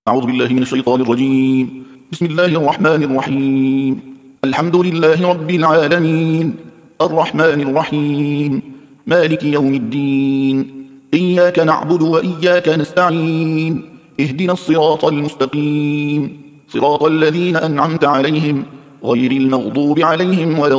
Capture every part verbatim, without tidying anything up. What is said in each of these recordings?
أعوذ بالله من الشيطان الرجيم. بسم الله الرحمن الرحيم. الحمد لله رب العالمين، الرحمن الرحيم، مالك يوم الدين. إياك نعبد وإياك نستعين، اهدنا الصراط المستقيم، صراط الذين أنعمت عليهم غير المغضوب عليهم ولا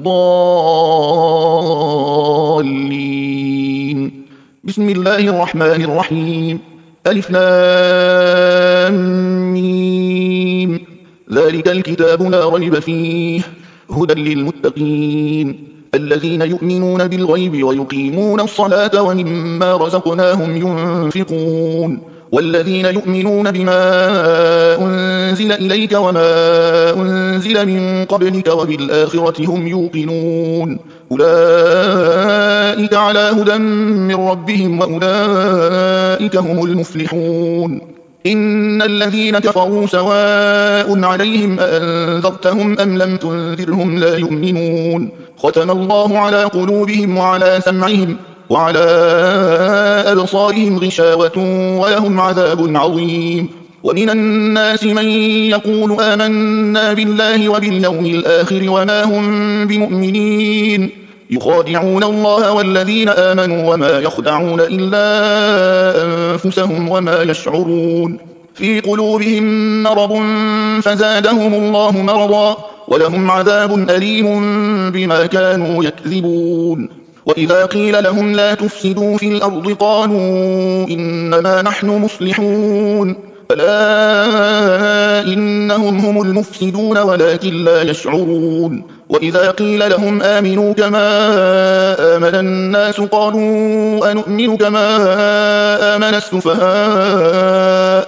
الضالين. بسم الله الرحمن الرحيم. ألف لام ميم. ذلك الكتاب لا ريب فيه هدى للمتقين الذين يؤمنون بالغيب ويقيمون الصلاة ومما رزقناهم ينفقون والذين يؤمنون بما أنزل إليك وما أنزل من قبلك وبالآخرة هم يوقنون أولئك على هدى من ربهم وأولئك هم المفلحون. إن الذين كفروا سواء عليهم أأنذرتهم أم لم تنذرهم لا يؤمنون. ختم الله على قلوبهم وعلى سمعهم وعلى أبصارهم غشاوة ولهم عذاب عظيم. ومن الناس من يقول آمنا بالله وباليوم الآخر وما هم بمؤمنين يخادعون الله والذين آمنوا وما يخدعون إلا أنفسهم وما يشعرون. في قلوبهم مرض فزادهم الله مرضا ولهم عذاب أليم بما كانوا يكذبون. وإذا قيل لهم لا تفسدوا في الأرض قالوا إنما نحن مصلحون ألا إنهم هم المفسدون ولكن لا يشعرون. وإذا قيل لهم آمنوا كما آمن الناس قالوا أنؤمن كما آمن السفهاء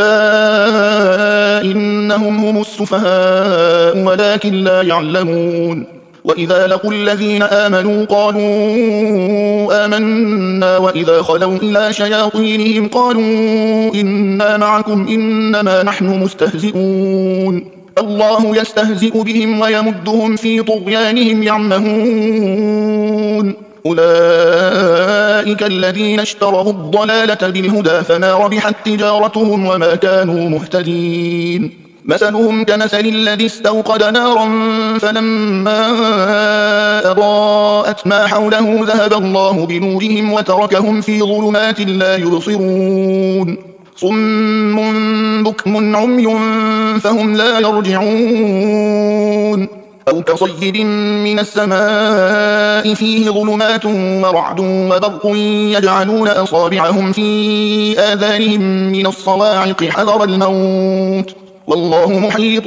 ألا إنهم هم السفهاء ولكن لا يعلمون. وإذا لقوا الذين آمنوا قالوا آمنا وإذا خلوا إلى شياطينهم قالوا إنا معكم إنما نحن مستهزئون الله يستهزئ بهم ويمدهم في طغيانهم يعمهون. أولئك الذين اشتروا الضلالة بالهدى فما ربحت تجارتهم وما كانوا مهتدين. مثلهم كمثل الذي استوقد نارا فلما أضاءت ما حوله ذهب الله بنورهم وتركهم في ظلمات لا يبصرون. صم بكم عمي فهم لا يرجعون. أو كصيب من السماء فيه ظلمات ورعد وبرق يجعلون أصابعهم في آذانهم من الصواعق حذر الموت والله محيط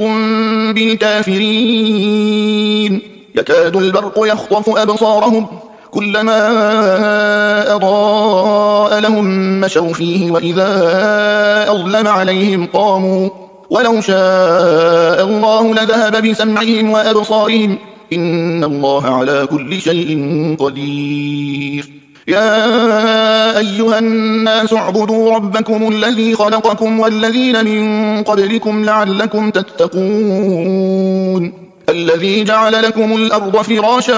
بالكافرين. يكاد البرق يخطف أبصارهم كلما أضاء لهم مشوا فيه وإذا أظلم عليهم قاموا ولو شاء الله لذهب بسمعهم وأبصارهم إن الله على كل شيء قدير. يا أيها الناس اعبدوا ربكم الذي خلقكم والذين من قبلكم لعلكم تتقون الذي جعل لكم الأرض فراشا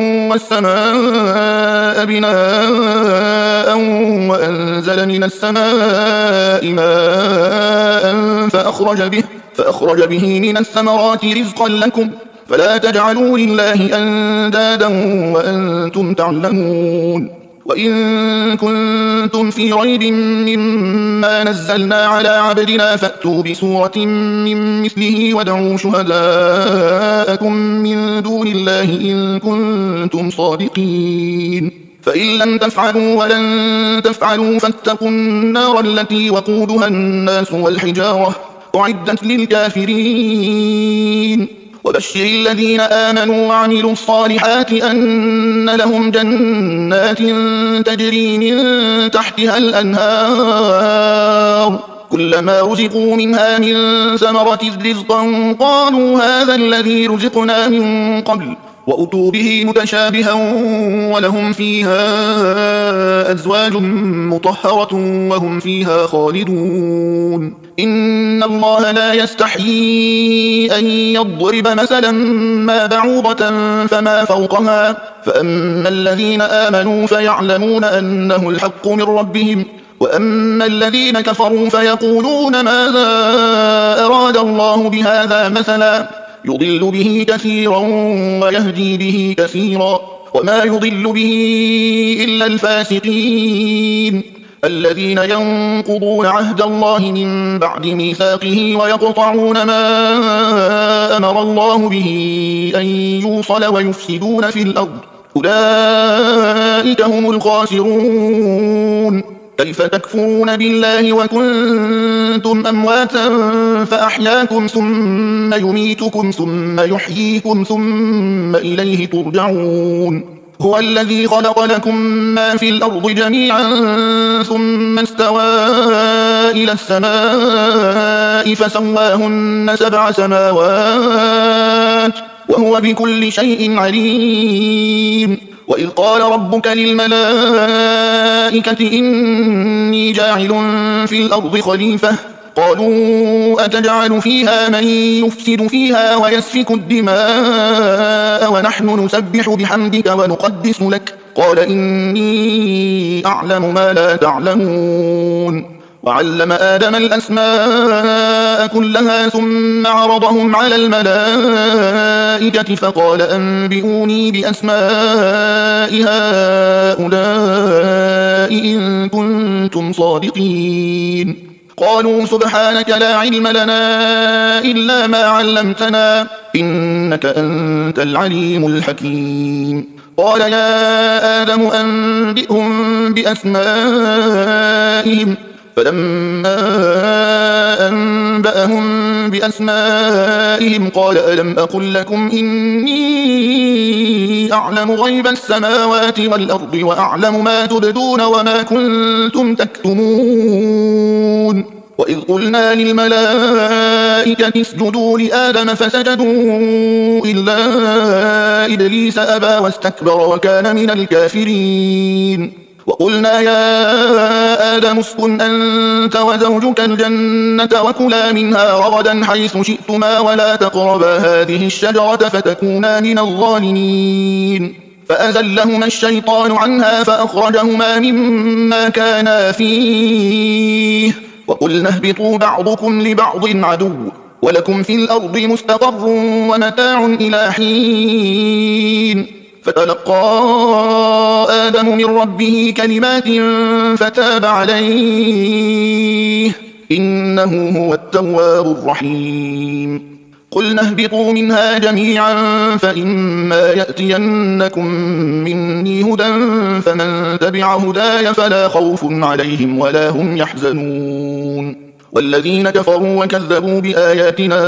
والسماء بناء وأنزل من السماء ماء فأخرج به, فأخرج به من الثمرات رزقا لكم فلا تجعلوا لله أندادا وأنتم تعلمون. وإن كنتم في ريب مما نزلنا على عبدنا فأتوا بسورة من مثله وادعوا شهداءكم من دون الله إن كنتم صادقين. فإن لم تفعلوا ولن تفعلوا فاتقوا النار التي وقودها الناس والحجارة أعدت للكافرين. وبشر الذين آمنوا وعملوا الصالحات أن لهم جنات تجري من تحتها الأنهار كلما رزقوا منها من ثمرة رزقا قالوا هذا الذي رزقنا من قبل وأتوا به متشابها ولهم فيها أزواج مطهرة وهم فيها خالدون. إن الله لا يستحيي أن يضرب مثلا ما بعوضة فما فوقها فأما الذين آمنوا فيعلمون أنه الحق من ربهم وأما الذين كفروا فيقولون ماذا أراد الله بهذا مثلا يضل به كثيرا ويهدي به كثيرا وما يضل به إلا الفاسقين الذين ينقضون عهد الله من بعد ميثاقه ويقطعون ما أمر الله به أن يوصل ويفسدون في الأرض أولئك هم الخاسرون كيف تكفرون بالله وكنتم أمواتا فأحياكم ثم يميتكم ثم يحييكم ثم إليه ترجعون هو الذي خلق لكم ما في الأرض جميعا ثم استوى إلى السماء فسواهن سبع سماوات وهو بكل شيء عليم وإذ قال ربك للملائكة إني جاعل في الأرض خليفة قالوا أتجعل فيها من يفسد فيها ويسفك الدماء ونحن نسبح بحمدك ونقدس لك قال إني أعلم ما لا تعلمون وعلم آدم الأسماء كلها ثم عرضهم على الملائكة فقال أنبئوني بأسماء هؤلاء إن كنتم صادقين قالوا سبحانك لا علم لنا إلا ما علمتنا إنك أنت العليم الحكيم قال يا آدم أنبئهم بأسمائهم فلما أنبأهم بأسمائهم قال ألم أقل لكم إني أعلم غيب السماوات والأرض وأعلم ما تبدون وما كنتم تكتمون وإذ قلنا للملائكة اسجدوا لآدم فسجدوا إلا إبليس أبى واستكبر وكان من الكافرين وقلنا يا آدم اسكن أنت وزوجك الجنة وكلا منها رغدا حيث شئتما ولا تقربا هذه الشجرة فتكونا من الظالمين فأزلهما الشيطان عنها فأخرجهما مما كانا فيه وقلنا اهبطوا بعضكم لبعض عدو ولكم في الأرض مستقر ومتاع إلى حين فتلقى آدم من ربه كلمات فتاب عليه إنه هو التواب الرحيم قلنا اهبطوا منها جميعا فإما يأتينكم مني هدى فمن تبع هداي فلا خوف عليهم ولا هم يحزنون والذين كفروا وكذبوا بآياتنا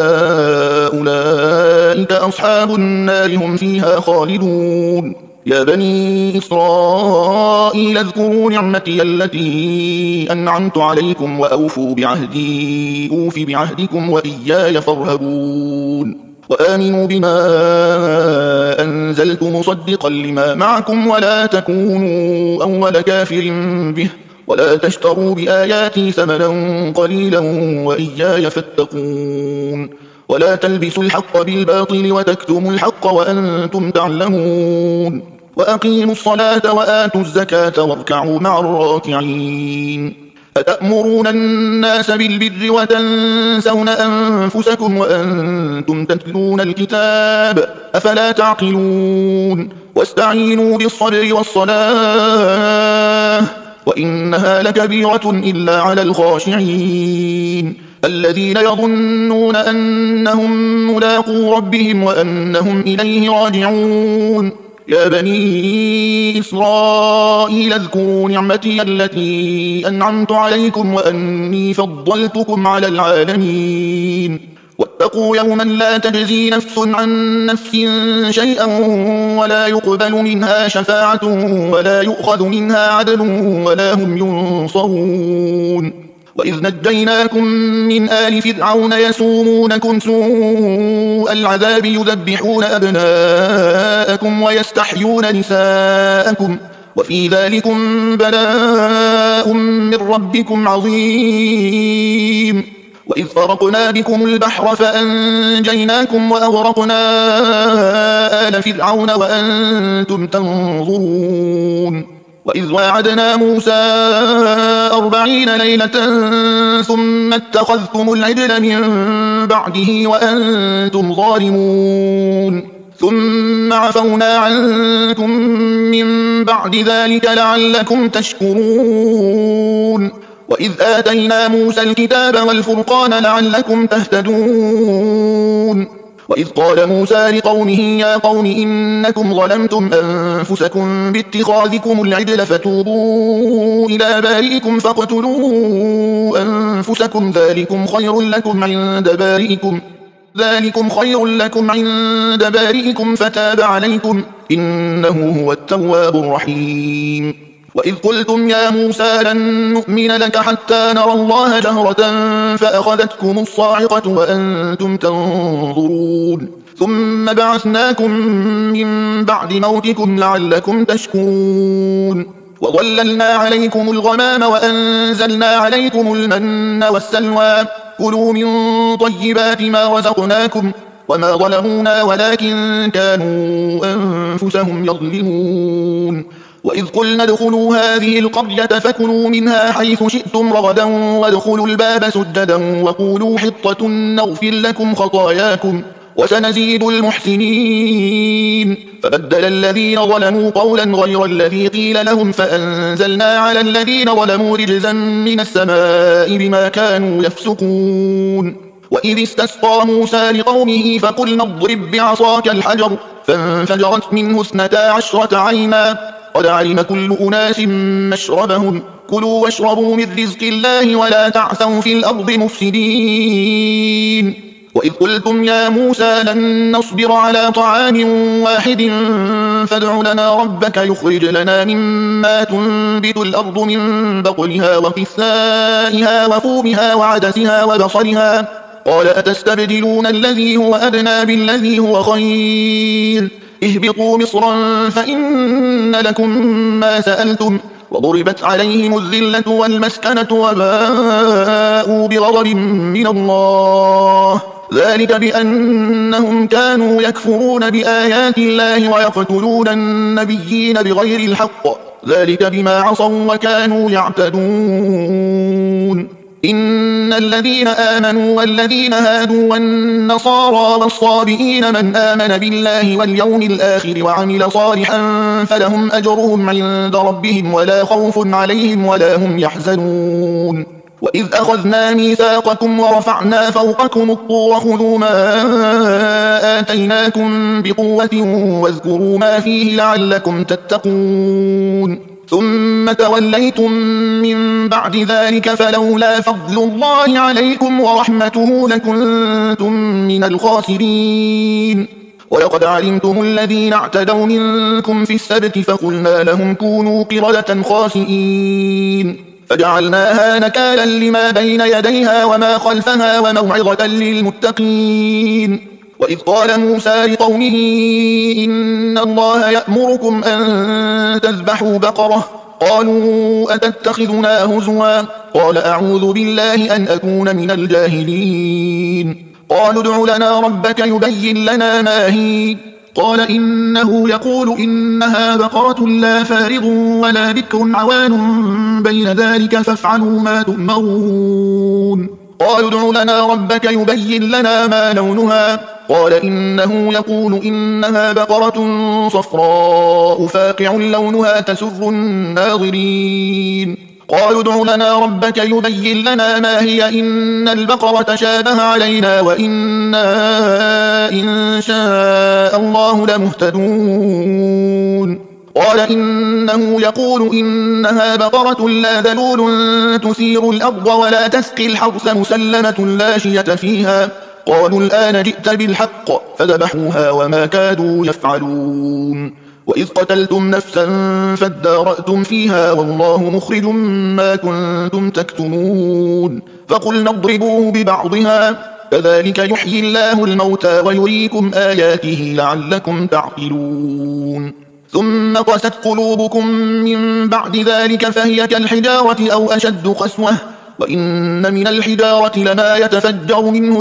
أولئك أصحاب النار هم فيها خالدون يا بني إسرائيل اذكروا نعمتي التي أنعمت عليكم وأوفوا بعهدي أوف بعهدكم وإياي فارهبون وآمنوا بما أنزلت مصدقا لما معكم ولا تكونوا أول كافر به ولا تشتروا بآياتي ثمنا قليلا وإياي فاتقون ولا تلبسوا الحق بالباطل وتكتموا الحق وأنتم تعلمون وأقيموا الصلاة وآتوا الزكاة واركعوا مع الراكعين أتأمرون الناس بالبر وتنسون أنفسكم وأنتم تتلون الكتاب أفلا تعقلون واستعينوا بالصبر والصلاة وإنها لكبيرة إلا على الخاشعين الذين يظنون أنهم ملاقو ربهم وأنهم إليه راجعون يا بني إسرائيل اذكروا نعمتي التي أنعمت عليكم وأني فضلتكم على العالمين واتقوا يوما لا تجزي نفس عن نفس شيئا ولا يقبل منها شفاعة ولا يؤخذ منها عدل ولا هم ينصرون وإذ نجيناكم من آل فرعون يسومونكم سوء العذاب يذبحون أبناءكم ويستحيون نساءكم وفي ذلكم بلاء من ربكم عظيم وإذ فرقنا بكم البحر فأنجيناكم وأغرقنا آل فرعون وأنتم تنظرون وإذ واعدنا موسى أربعين ليلة ثم اتخذتم العجل من بعده وأنتم ظالمون ثم عفونا عنكم من بعد ذلك لعلكم تشكرون وإذ آتينا موسى الكتاب والفرقان لعلكم تهتدون وإذ قال موسى لقومه يا قوم إنكم ظلمتم أنفسكم باتخاذكم العجل فتوبوا إلى بارئكم فاقتلوا أنفسكم ذلكم خير لكم عند بارئكم ذلكم خير لكم عند بارئكم فتاب عليكم إنه هو التواب الرحيم وإذ قلتم يا موسى لن نؤمن لك حتى نرى الله جهرة فأخذتكم الصاعقة وأنتم تنظرون ثم بعثناكم من بعد موتكم لعلكم تشكرون وظللنا عليكم الغمام وأنزلنا عليكم المن والسلوى كلوا من طيبات ما رزقناكم وما ظلمونا ولكن كانوا أنفسهم يظلمون وإذ قلنا ادخلوا هذه القرية فكلوا منها حيث شئتم رغدا وادخلوا الباب سجدا وقولوا حطة نغفر لكم خطاياكم وسنزيد المحسنين فبدل الذين ظلموا قولا غير الذي قيل لهم فأنزلنا على الذين ظلموا رجزا من السماء بما كانوا يفسقون وإذ استسقى موسى لقومه فقلنا اضرب بعصاك الحجر فانفجرت منه اثنتا عشرة عينا قد علم كل أناس مشربهم كلوا واشربوا من رزق الله ولا تعثوا في الأرض مفسدين وإذ قلتم يا موسى لن نصبر على طعام واحد فادع لنا ربك يخرج لنا مما تنبت الأرض من بقلها وقثائها وفومها وعدسها وبصلها قال أتستبدلون الذي هو أدنى بالذي هو خير اهبطوا مصرا فإن لكم ما سألتم وضربت عليهم الذلة والمسكنة وباءوا بغضب من الله ذلك بأنهم كانوا يكفرون بآيات الله ويقتلون النبيين بغير الحق ذلك بما عصوا وكانوا يعتدون إن الذين آمنوا والذين هادوا والنصارى والصابئين من آمن بالله واليوم الآخر وعمل صالحا فلهم أجرهم عند ربهم ولا خوف عليهم ولا هم يحزنون وإذ أخذنا ميثاقكم ورفعنا فوقكم الطور خذوا ما آتيناكم بقوة واذكروا ما فيه لعلكم تتقون ثم توليتم من بعد ذلك فلولا فضل الله عليكم ورحمته لكنتم من الخاسرين ولقد علمتم الذين اعتدوا منكم في السبت فقلنا لهم كونوا قردة خاسئين فجعلناها نكالا لما بين يديها وما خلفها وموعظة للمتقين وإذ قال موسى لقومه إن الله يأمركم أن تذبحوا بقرة قالوا أتتخذنا هزوا قال أعوذ بالله أن أكون من الجاهلين قالوا ادع لنا ربك يبين لنا ما هي قال إنه يقول إنها بقرة لا فارض ولا بكر عوان بين ذلك فافعلوا ما تؤمرون قالوا ادع لنا ربك يبين لنا ما لونها قال إنه يقول إنها بقرة صفراء فاقع لونها تسر الناظرين قالوا ادع لنا ربك يبين لنا ما هي إن البقرة شابه علينا وإنا إن شاء الله لمهتدون قال إنه يقول إنها بقرة لا ذلول تثير الأرض ولا تسقي الحرث مسلمة لا شية فيها قالوا الآن جئت بالحق فذبحوها وما كادوا يفعلون وإذ قتلتم نفسا فادارأتم فيها والله مخرج ما كنتم تكتمون فقلنا اضربوه ببعضها كذلك يحيي الله الموتى ويريكم آياته لعلكم تعقلون ثم قست قلوبكم من بعد ذلك فهي كالحجارة أو أشد قسوة وإن من الحجارة لما يتفجر منه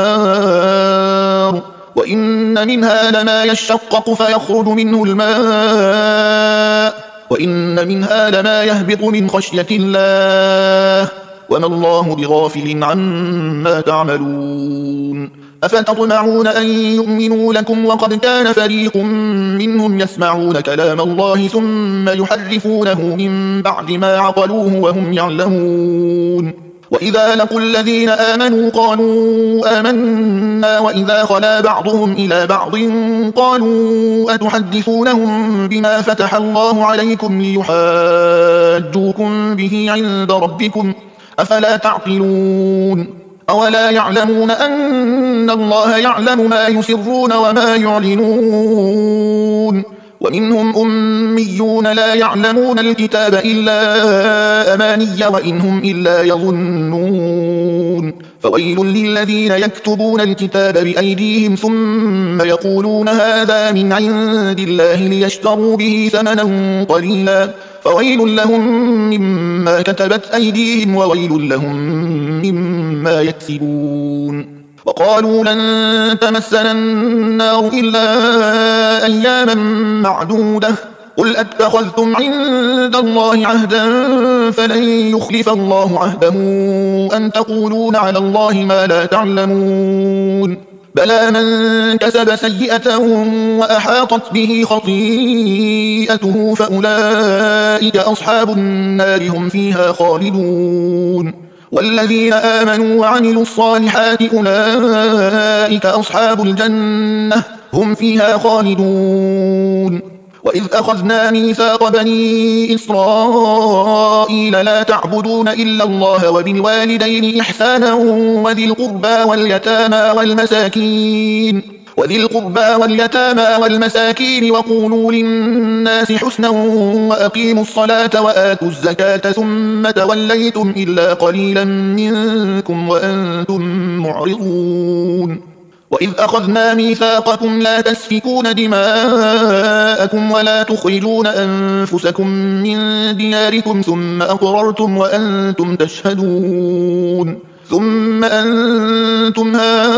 الأنهار وإن منها لما يشقق فيخرج منه الماء وإن منها لما يهبط من خشية الله وما الله بغافل عما تعملون أفتطمعون أن يؤمنوا لكم وقد كان فريق منهم يسمعون كلام الله ثم يحرفونه من بعد ما عقلوه وهم يعلمون وإذا لقوا الذين آمنوا قالوا آمنا وإذا خلا بعضهم إلى بعض قالوا أتحدثونهم بما فتح الله عليكم ليحاجوكم به عند ربكم أفلا تعقلون أولا يعلمون أن الله يعلم ما يسرون وما يعلنون ومنهم أميون لا يعلمون الكتاب إلا أماني وإنهم إلا يظنون فويل للذين يكتبون الكتاب بأيديهم ثم يقولون هذا من عند الله ليشتروا به ثمنا قليلا فويل لهم مما كتبت أيديهم وويل لهم مما يكسبون وقالوا لن تمسنا النار إلا أياما معدودة قل أتخذتم عند الله عهدا فلن يخلف الله عهده أن تقولون على الله ما لا تعلمون بلى من كسب سيئة وأحاطت به خطيئته فأولئك أصحاب النار هم فيها خالدون والذين آمنوا وعملوا الصالحات أولئك أصحاب الجنة هم فيها خالدون وإذ أخذنا ميثاق بني إسرائيل لا تعبدون إلا الله وبالوالدين إحسانا وذي القربى واليتامى والمساكين وذي القربى واليتامى والمساكين وقولوا للناس حسنا وأقيموا الصلاة وآتوا الزكاة ثم توليتم إلا قليلا منكم وأنتم معرضون وإذ أخذنا ميثاقكم لا تسفكون دماءكم ولا تخرجون أنفسكم من دياركم ثم أقررتم وأنتم تشهدون ثم أنتم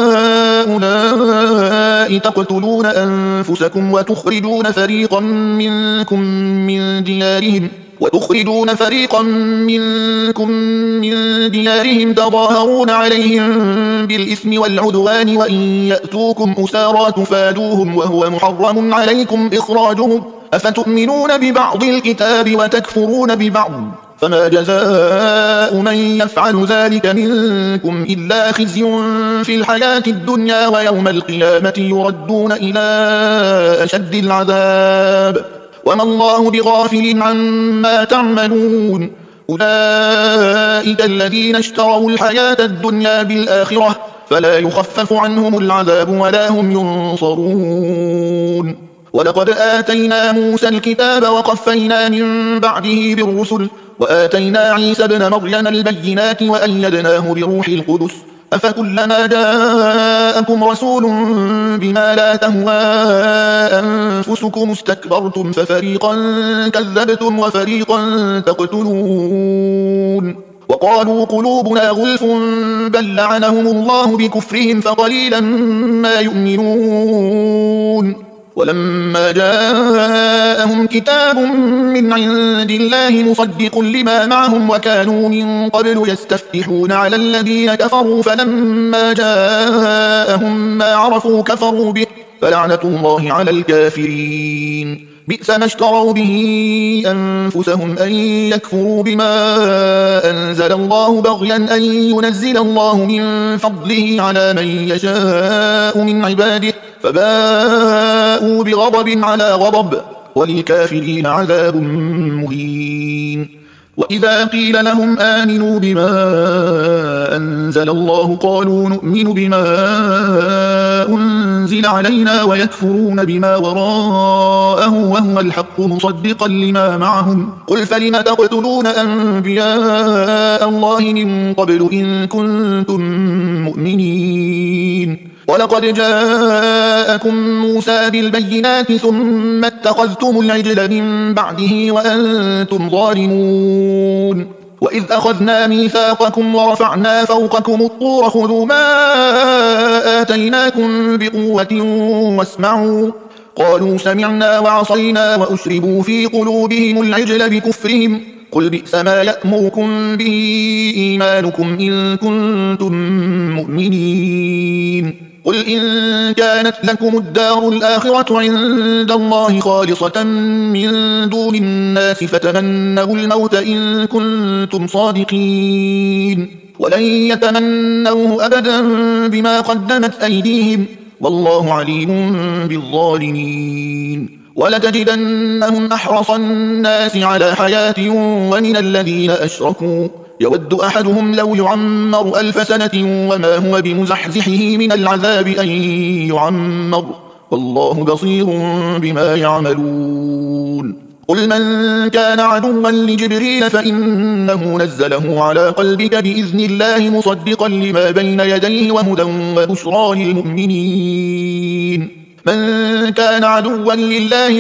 هؤلاء تقتلون أنفسكم وتخرجون فريقا منكم من ديارهم وتخرجون فريقا منكم من ديارهم تظاهرون عليهم بالإثم والعدوان وإن يأتوكم أسارى تفادوهم وهو محرم عليكم إخراجهم أفتؤمنون ببعض الكتاب وتكفرون ببعض فما جزاء من يفعل ذلك منكم إلا خزي في الحياة الدنيا ويوم القيامة يردون إلى أشد العذاب وما الله بغافل عما تعملون أولئك الذين اشتروا الحياة الدنيا بالآخرة فلا يخفف عنهم العذاب ولا هم ينصرون ولقد آتينا موسى الكتاب وقفينا من بعده بالرسل وآتينا عيسى ابن مريم البينات وأيدناه بروح القدس أفكلما جاءكم رسول بما لا تهوى أنفسكم استكبرتم ففريقا كذبتم وفريقا تقتلون وقالوا قلوبنا غلف بل لعنهم الله بكفرهم فقليلا ما يؤمنون ولما جاءهم كتاب من عند الله مصدق لما معهم وكانوا من قبل يستفتحون على الذين كفروا فلما جاءهم ما عرفوا كفروا به فلعنة الله على الكافرين بئس ما اشتروا به أنفسهم أن يكفروا بما أنزل الله بغيا أن ينزل الله من فضله على من يشاء من عباده فباءوا بغضب على غضب وللكافرين عذاب مهين وإذا قيل لهم آمنوا بما أنزل الله قالوا نؤمن بما أنزل علينا ويكفرون بما وراءه وهو الحق مصدقا لما معهم قل فلم تقتلون أنبياء الله من قبل إن كنتم مؤمنين ولقد جاءكم موسى بالبينات ثم اتخذتم العجل من بعده وأنتم ظالمون وإذ أخذنا ميثاقكم ورفعنا فوقكم الطور خذوا ما آتيناكم بقوة واسمعوا قالوا سمعنا وعصينا وأشربوا في قلوبهم العجل بكفرهم قل بئس ما يأمركم به إيمانكم إن كنتم مؤمنين قل إن كانت لكم الدار الآخرة عند الله خالصة من دون الناس فتمنوا الموت إن كنتم صادقين ولن يتمنوه أبدا بما قدمت أيديهم والله عليم بالظالمين ولتجدنهم أحرص الناس على حياة ومن الذين أشركوا يود أحدهم لو يعمر ألف سنة وما هو بمزحزحه من العذاب أن يعمر والله بصير بما يعملون قل من كان عدوا لجبريل فإنه نزله على قلبك بإذن الله مصدقا لما بين يديه وهدى وبشرى للمؤمنين من كان عدوا لله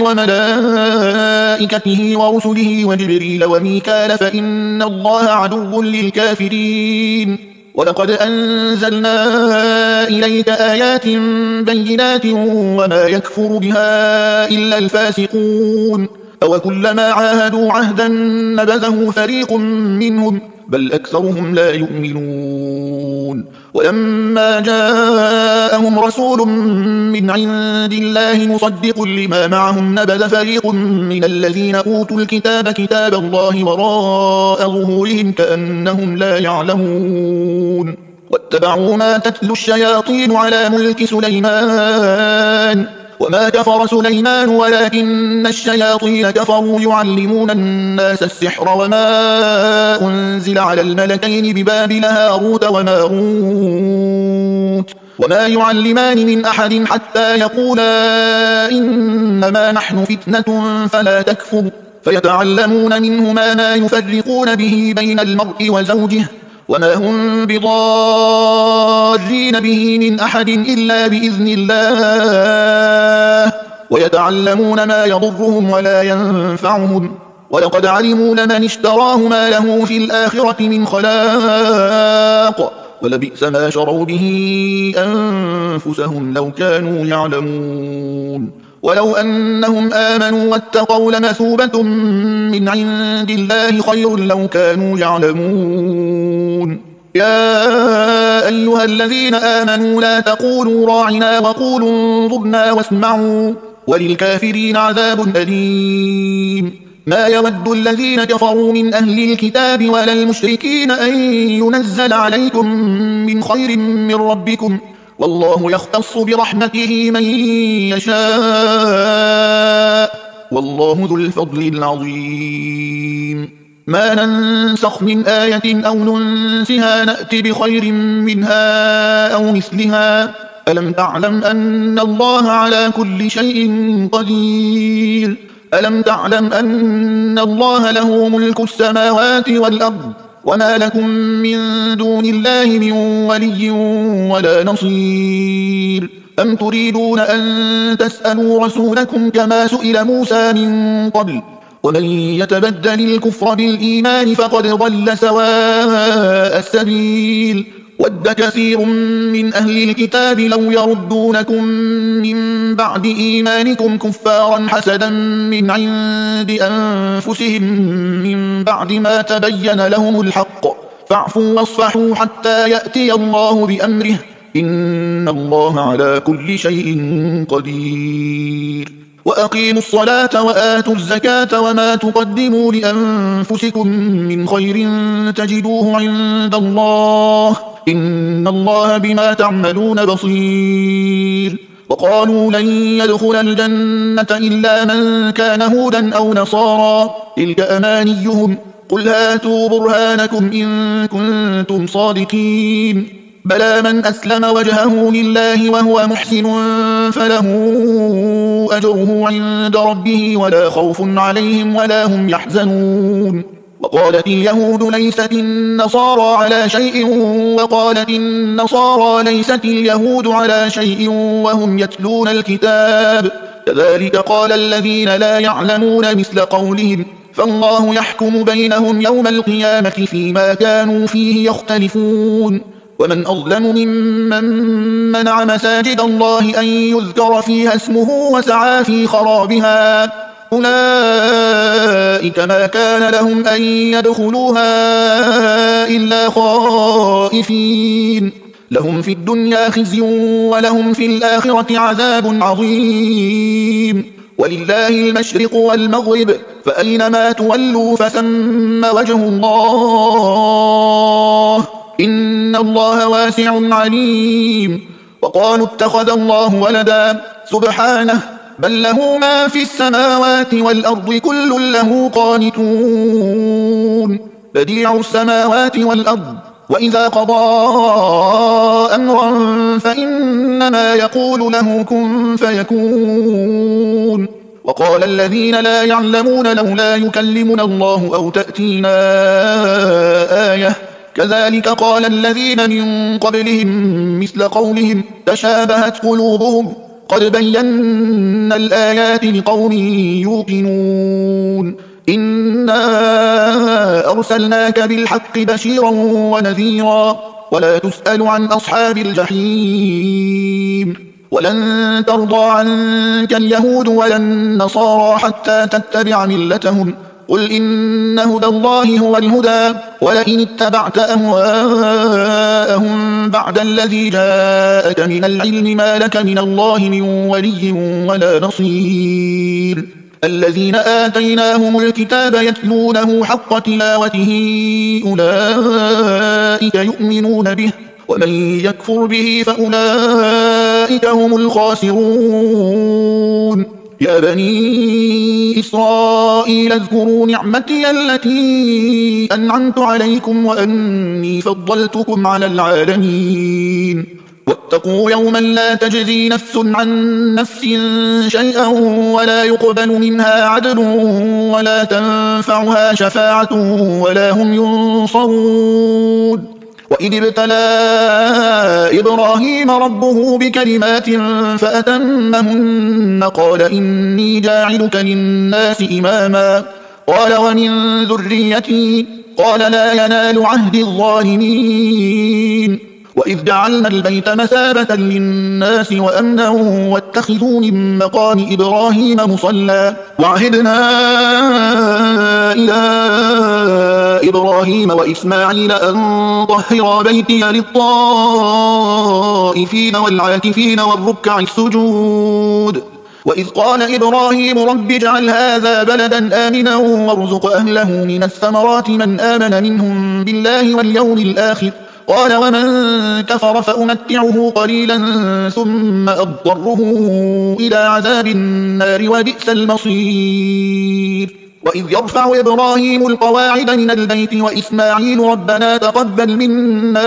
وملائكته ورسله وجبريل وميكال فإن الله عدو للكافرين ولقد أنزلنا إليك آيات بينات وما يكفر بها إلا الفاسقون أوكلما عاهدوا عهدا نبذه فريق منهم بل أكثرهم لا يؤمنون ولما جاءهم رسول من عند الله مصدق لما معهم نبذ فريق من الذين أوتوا الكتاب كتاب الله وراء ظهورهم كأنهم لا يعلمون واتبعوا ما تتلو الشياطين على ملك سليمان وما كفر سليمان ولكن الشياطين كفروا يعلمون الناس السحر وما أنزل على الملكين ببابل هاروت وماروت وما يعلمان من أحد حتى يقولا إنما نحن فتنة فلا تكفر فيتعلمون منهما ما يفرقون به بين المرء وزوجه وما هم بضارين به من أحد إلا بإذن الله ويتعلمون ما يضرهم ولا ينفعهم ولقد علموا لمن اشتراه ما له في الآخرة من خلاق ولبئس ما شروا به أنفسهم لو كانوا يعلمون ولو أنهم آمنوا واتقوا لمثوبة من عند الله خير لو كانوا يعلمون يا أيها الذين آمنوا لا تقولوا راعنا وقولوا انظرنا واسمعوا وللكافرين عذاب أليم ما يود الذين كفروا من أهل الكتاب ولا المشركين أن ينزل عليكم من خير من ربكم والله يختص برحمته من يشاء والله ذو الفضل العظيم ما ننسخ من آية أو ننسها نأتي بخير منها أو مثلها ألم تعلم أن الله على كل شيء قدير ألم تعلم أن الله له ملك السماوات والأرض وما لكم من دون الله من ولي ولا نصير أم تريدون أن تسألوا رسولكم كما سئل موسى من قبل ومن يتبدل الكفر بالإيمان فقد ضل سواء السبيل ود كثير من أهل الكتاب لو يردونكم من بعد إيمانكم كفارا حسدا من عند أنفسهم من بعد ما تبين لهم الحق فاعفوا واصفحوا حتى يأتي الله بأمره إن الله على كل شيء قدير وأقيموا الصلاة وآتوا الزكاة وما تقدموا لأنفسكم من خير تجدوه عند الله إن الله بما تعملون بصير وقالوا لن يدخل الجنة إلا من كان هودا أو نصارى تلك أمانيهم قل هاتوا برهانكم إن كنتم صادقين بلى من أسلم وجهه لله وهو محسن فله أجره عند ربه ولا خوف عليهم ولا هم يحزنون وقالت اليهود ليست النصارى على شيء وقالت النصارى ليست اليهود على شيء وهم يتلون الكتاب كذلك قال الذين لا يعلمون مثل قولهم فالله يحكم بينهم يوم القيامة فيما كانوا فيه يختلفون ومن أظلم ممن منع مساجد الله أن يذكر فيها اسمه وسعى في خرابها أولئك ما كان لهم أن يدخلوها إلا خائفين لهم في الدنيا خزي ولهم في الآخرة عذاب عظيم ولله المشرق والمغرب فأينما تولوا فثم وجه الله إن الله واسع عليم وقالوا اتخذ الله ولدا سبحانه بل له ما في السماوات والأرض كل له قانتون بديع السماوات والأرض وإذا قضى أمرا فإنما يقول له كن فيكون وقال الذين لا يعلمون لولا يكلمنا الله أو تأتينا آية كذلك قال الذين من قبلهم مثل قولهم تشابهت قلوبهم قد بينا الآيات لقوم يوقنون إنا أرسلناك بالحق بشيرا ونذيرا ولا تسأل عن أصحاب الجحيم ولن ترضى عنك اليهود ولا النصارى حتى تتبع ملتهم قل إن هدى الله هو الهدى ولئن اتبعت أهواءهم بعد الذي جاءك من العلم ما لك من الله من ولي ولا نصير الذين آتيناهم الكتاب يتلونه حق تلاوته أولئك يؤمنون به ومن يكفر به فأولئك هم الخاسرون يا بني إسرائيل اذكروا نعمتي التي أنعمت عليكم وأني فضلتكم على العالمين واتقوا يوما لا تجزي نفس عن نفس شيئا ولا يقبل منها عدل ولا تنفعها شفاعة ولا هم ينصرون وإذ ابتلى إبراهيم ربه بكلمات فأتمهن قال إني جاعلك للناس إماما قال ومن ذريتي قال لا ينال عهد الظالمين وإذ جعلنا البيت مثابة للناس وأمنا واتخذوا من مقام إبراهيم مصلى وعهدنا إلى إبراهيم وإسماعيل أن طهرا بيتي للطائفين والعاكفين والركع السجود وإذ قال إبراهيم رب اجعل هذا بلدا آمنا وارزق أهله من الثمرات من آمن منهم بالله واليوم الآخر قال ومن كفر فأمتعه قليلا ثم أضطره إلى عذاب النار وبئس المصير وإذ يرفع إبراهيم القواعد من البيت وإسماعيل ربنا تقبل منا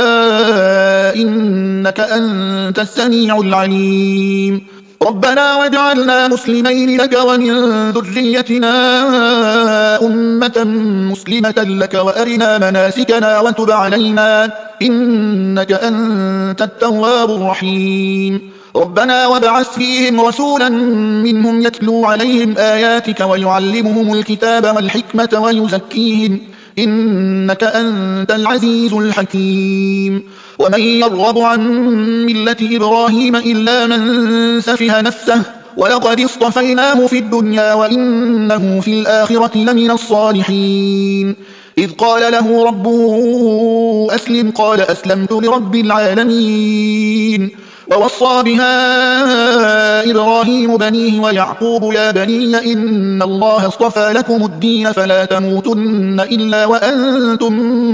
إنك أنت السميع العليم ربنا واجعلنا مسلمين لك ومن ذريتنا أمة مسلمة لك وأرنا مناسكنا وتب علينا إنك أنت التواب الرحيم ربنا وابعث فيهم رسولا منهم يتلو عليهم آياتك ويعلمهم الكتاب والحكمة ويزكيهم إنك أنت العزيز الحكيم ومن يرغب عن ملة إبراهيم إلا من سفه نفسه ولقد اصطفيناه في الدنيا وإنه في الآخرة لمن الصالحين إذ قال له ربه أسلم قال أسلمت لرب العالمين ووصى بها إبراهيم بنيه ويعقوب يا بني إن الله اصطفى لكم الدين فلا تموتن إلا وأنتم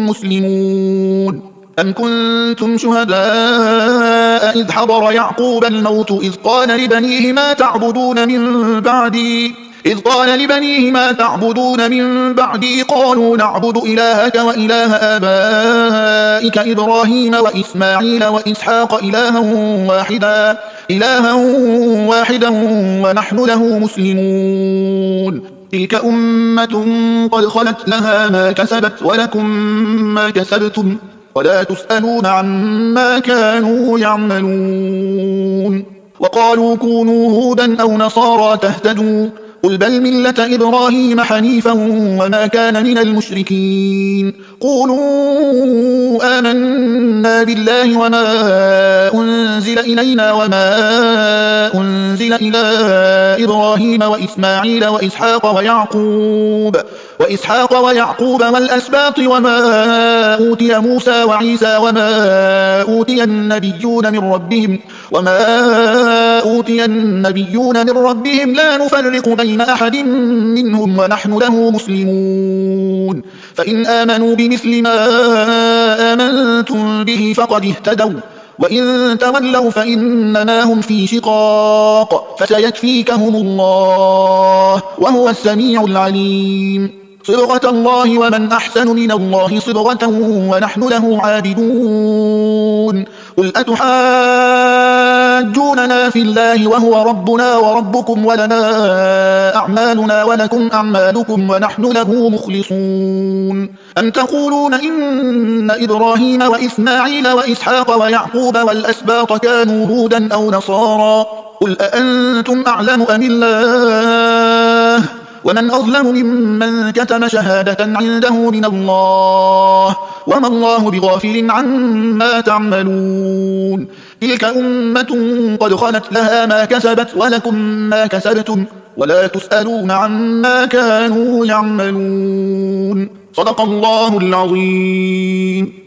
مسلمون أم كنتم شهداء إذ حضر يعقوب الموت إذ قال لبنيه ما تعبدون من بعدي إذ قال لبنيه ما تعبدون من بعدي قالوا نعبد إلهك وإله آبائك إبراهيم وإسماعيل وإسحاق إلها واحدا إلها واحدا ونحن له مسلمون تلك أمة قد خلت لها ما كسبت ولكم ما كسبتم ولا تسألون عما كانوا يعملون وقالوا كونوا هودا أو نصارى تهتدوا قل بل ملة إبراهيم حنيفا وما كان من المشركين قولوا آمنا بالله وما أنزل إلينا وما أنزل إلى إبراهيم وإسماعيل وإسحاق ويعقوب وإسحاق ويعقوب والأسباط وما أوتي موسى وعيسى وما أوتي النبيون من ربهم وما أوتي النبيون من ربهم لا نفرق بين أحد منهم ونحن له مسلمون فإن آمنوا بمثل ما آمنتم به فقد اهتدوا وإن تولوا فإنما هم في شقاق فسيكفيكهم الله وهو السميع العليم صبغة الله ومن أحسن من الله صبغة ونحن له عابدون قل أتحاجوننا في الله وهو ربنا وربكم ولنا أعمالنا ولكم أعمالكم ونحن له مخلصون أم تقولون إن إبراهيم وإسماعيل وإسحاق ويعقوب والأسباط كانوا هودا أو نصارى قل أأنتم أعلم أم الله ومن أظلم ممن كتم شهادة عنده من الله وما الله بغافل عما تعملون تلك أمة قد خلت لها ما كسبت ولكم ما كسبتم ولا تسألون عما كانوا يعملون صدق الله العظيم.